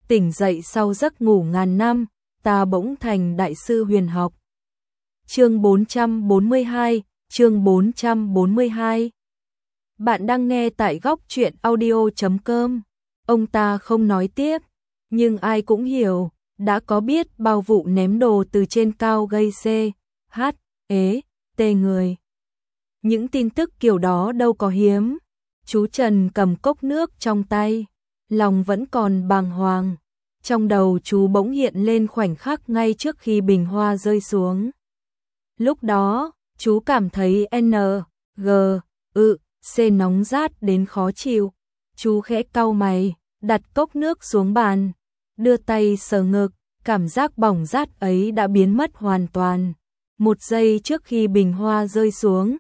tỉnh dậy sau giấc ngủ ngàn năm, ta bỗng thành đại sư huyền học. Chương 442, chương 442. Bạn đang nghe tại góc truyện audio.com. Ông ta không nói tiếp, nhưng ai cũng hiểu, đã có biết bao vụ ném đồ từ trên cao gây tê người. Những tin tức kiểu đó đâu có hiếm. Chú Trần cầm cốc nước trong tay, lòng vẫn còn bàng hoàng. Trong đầu chú bỗng hiện lên khoảnh khắc ngay trước khi bình hoa rơi xuống. Lúc đó, chú cảm thấy C nóng rát đến khó chịu. Chú khẽ cau mày, đặt cốc nước xuống bàn, đưa tay sờ ngực, cảm giác bỏng rát ấy đã biến mất hoàn toàn. Một giây trước khi bình hoa rơi xuống,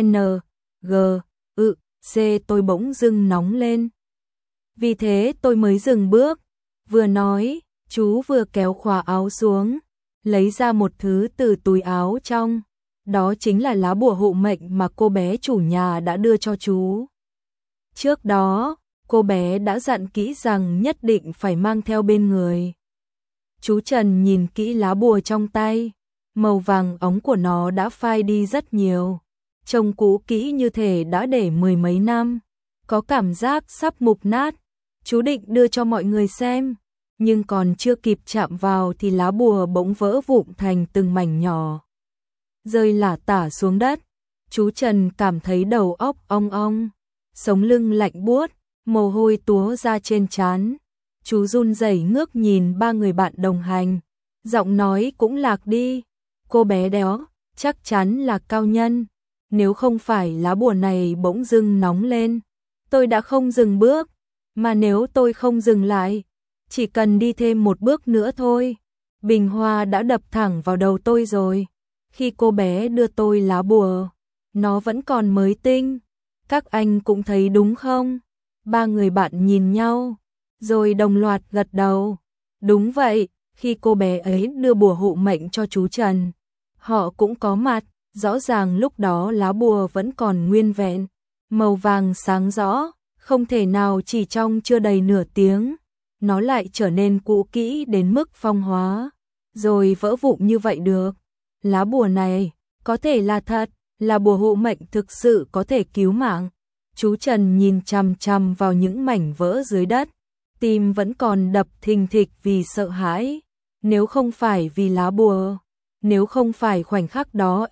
C tôi bỗng dưng nóng lên. Vì thế tôi mới dừng bước. Vừa nói, chú vừa kéo khóa áo xuống, lấy ra một thứ từ túi áo trong. Đó chính là lá bùa hộ mệnh mà cô bé chủ nhà đã đưa cho chú. Trước đó, cô bé đã dặn kỹ rằng nhất định phải mang theo bên người. Chú Trần nhìn kỹ lá bùa trong tay, màu vàng óng của nó đã phai đi rất nhiều. Trông cũ kỹ như thể đã để mười mấy năm, có cảm giác sắp mục nát. Chú định đưa cho mọi người xem, nhưng còn chưa kịp chạm vào thì lá bùa bỗng vỡ vụn thành từng mảnh nhỏ, rơi lả tả xuống đất. Chú Trần cảm thấy đầu óc ong ong, sống lưng lạnh buốt, mồ hôi túa ra trên trán. Chú run rẩy ngước nhìn ba người bạn đồng hành, giọng nói cũng lạc đi. Cô bé đó chắc chắn là cao nhân. Nếu không phải lá bùa này bỗng dưng nóng lên, tôi đã không dừng bước. Mà nếu tôi không dừng lại, chỉ cần đi thêm một bước nữa thôi, bình hoa đã đập thẳng vào đầu tôi rồi. Khi cô bé đưa tôi lá bùa, nó vẫn còn mới tinh. Các anh cũng thấy đúng không? Ba người bạn nhìn nhau, rồi đồng loạt gật đầu. Đúng vậy, khi cô bé ấy đưa bùa hộ mệnh cho chú Trần, họ cũng có mặt. Rõ ràng lúc đó lá bùa vẫn còn nguyên vẹn, màu vàng sáng rõ, không thể nào chỉ trong chưa đầy nửa tiếng, nó lại trở nên cũ kỹ đến mức phong hóa, rồi vỡ vụn như vậy được. Lá bùa này có thể là thật, là bùa hộ mệnh thực sự có thể cứu mạng. Chú Trần nhìn chằm chằm vào những mảnh vỡ dưới đất, tim vẫn còn đập thình thịch vì sợ hãi. Nếu không phải vì lá bùa, nếu không phải khoảnh khắc đó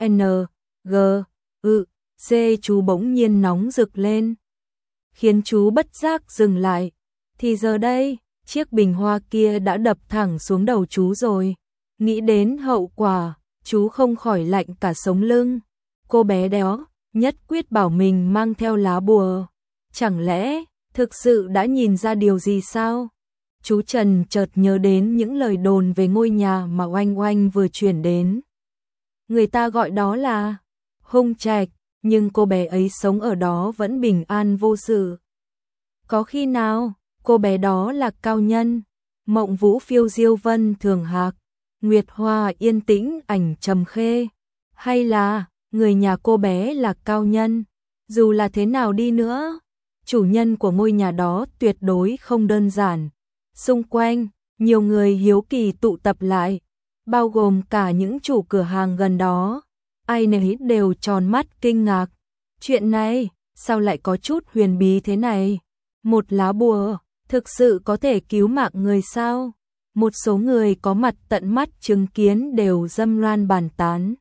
chú bỗng nhiên nóng rực lên, khiến chú bất giác dừng lại, thì giờ đây, chiếc bình hoa kia đã đập thẳng xuống đầu chú rồi. Nghĩ đến hậu quả, chú không khỏi lạnh cả sống lưng. Cô bé đó nhất quyết bảo mình mang theo lá bùa, chẳng lẽ thực sự đã nhìn ra điều gì sao? Chú Trần chợt nhớ đến những lời đồn về ngôi nhà mà Oanh Oanh vừa chuyển đến. Người ta gọi đó là Hung Trạch, nhưng cô bé ấy sống ở đó vẫn bình an vô sự. Có khi nào cô bé đó là cao nhân? Mộng Vũ phiêu diêu vân thường hạc, Nguyệt Hoa yên tĩnh ảnh trầm khê. Hay là người nhà cô bé là cao nhân? Dù là thế nào đi nữa, chủ nhân của ngôi nhà đó tuyệt đối không đơn giản. Xung quanh, nhiều người hiếu kỳ tụ tập lại, bao gồm cả những chủ cửa hàng gần đó. Ai nấy đều tròn mắt kinh ngạc. Chuyện này, sao lại có chút huyền bí thế này? Một lá bùa, thực sự có thể cứu mạng người sao? Một số người có mặt tận mắt chứng kiến đều dâm loan bàn tán.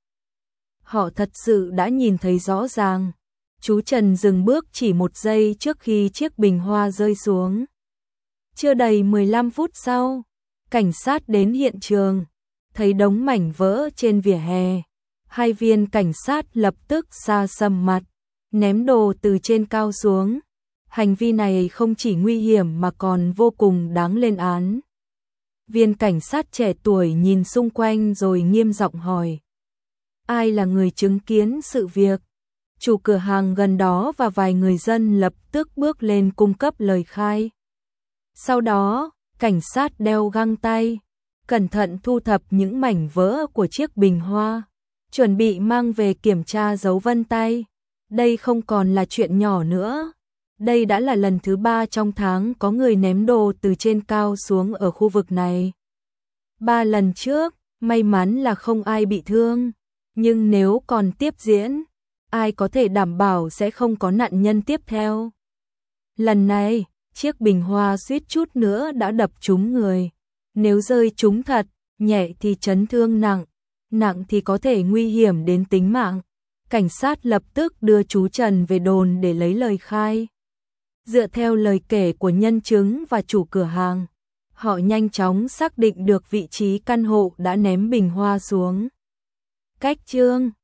Họ thật sự đã nhìn thấy rõ ràng. Chú Trần dừng bước chỉ một giây trước khi chiếc bình hoa rơi xuống. Chưa đầy 15 phút sau, cảnh sát đến hiện trường, thấy đống mảnh vỡ trên vỉa hè. Hai viên cảnh sát lập tức sa sầm mặt, ném đồ từ trên cao xuống. Hành vi này không chỉ nguy hiểm mà còn vô cùng đáng lên án. Viên cảnh sát trẻ tuổi nhìn xung quanh rồi nghiêm giọng hỏi: ai là người chứng kiến sự việc? Chủ cửa hàng gần đó và vài người dân lập tức bước lên cung cấp lời khai. Sau đó, cảnh sát đeo găng tay, cẩn thận thu thập những mảnh vỡ của chiếc bình hoa, chuẩn bị mang về kiểm tra dấu vân tay. Đây không còn là chuyện nhỏ nữa. Đây đã là lần thứ 3 trong tháng có người ném đồ từ trên cao xuống ở khu vực này. 3 lần trước, may mắn là không ai bị thương, nhưng nếu còn tiếp diễn, ai có thể đảm bảo sẽ không có nạn nhân tiếp theo. Lần này, chiếc bình hoa suýt chút nữa đã đập trúng người. Nếu rơi trúng thật, nhẹ thì chấn thương nặng, nặng thì có thể nguy hiểm đến tính mạng. Cảnh sát lập tức đưa chú Trần về đồn để lấy lời khai. Dựa theo lời kể của nhân chứng và chủ cửa hàng, họ nhanh chóng xác định được vị trí căn hộ đã ném bình hoa xuống. Cách Trương